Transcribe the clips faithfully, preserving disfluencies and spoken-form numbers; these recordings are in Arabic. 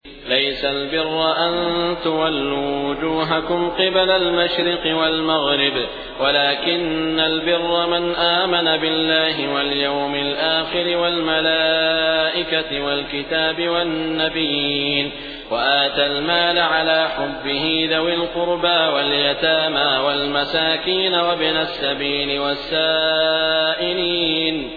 ليس البر أن تولوا وجوهكم قبل المشرق والمغرب ولكن البر من آمن بالله واليوم الآخر والملائكة والكتاب والنبيين وآتى المال على حبه ذوي القربى واليتامى والمساكين وابن السبيل والسائلين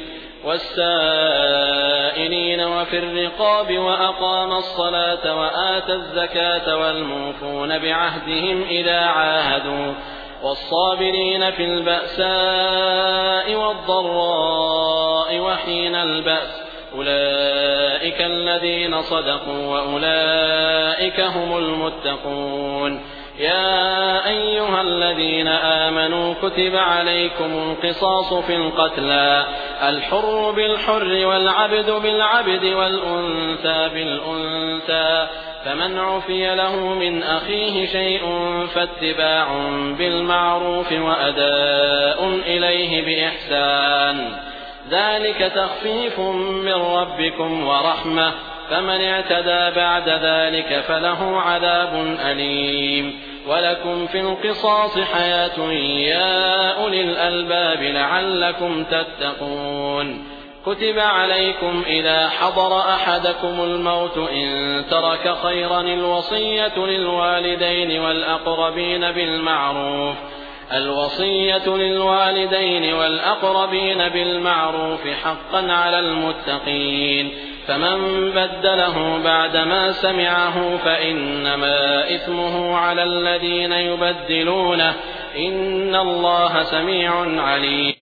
والسائلين وفي الرقاب وأقام الصلاة وآتى الزكاة والموفون بعهدهم إذا عاهدوا والصابرين في البأساء والضراء وحين البأس أولئك الذين صدقوا وأولئك هم المتقون. يا أيها الذين آمنوا كتب عليكم القصاص في القتلى الحر بالحر والعبد بالعبد والأنثى بالأنثى فمن عفي له من أخيه شيء فاتباع بالمعروف وأداء إليه بإحسان ذلك تخفيف من ربكم ورحمة فمن اعتدى بعد ذلك فله عذاب أليم. ولكم في القصاص حياة يا أولي الألباب لعلكم تتقون. كتب عليكم إذا حضر أحدكم الموت إن ترك خيرا الوصية للوالدين والأقربين بالمعروف الوصية للوالدين والأقربين بالمعروف حقا على المتقين فمن بدله بعدما سمعه فإنما إثمه على الذين يبدلونه إن الله سميع عليم.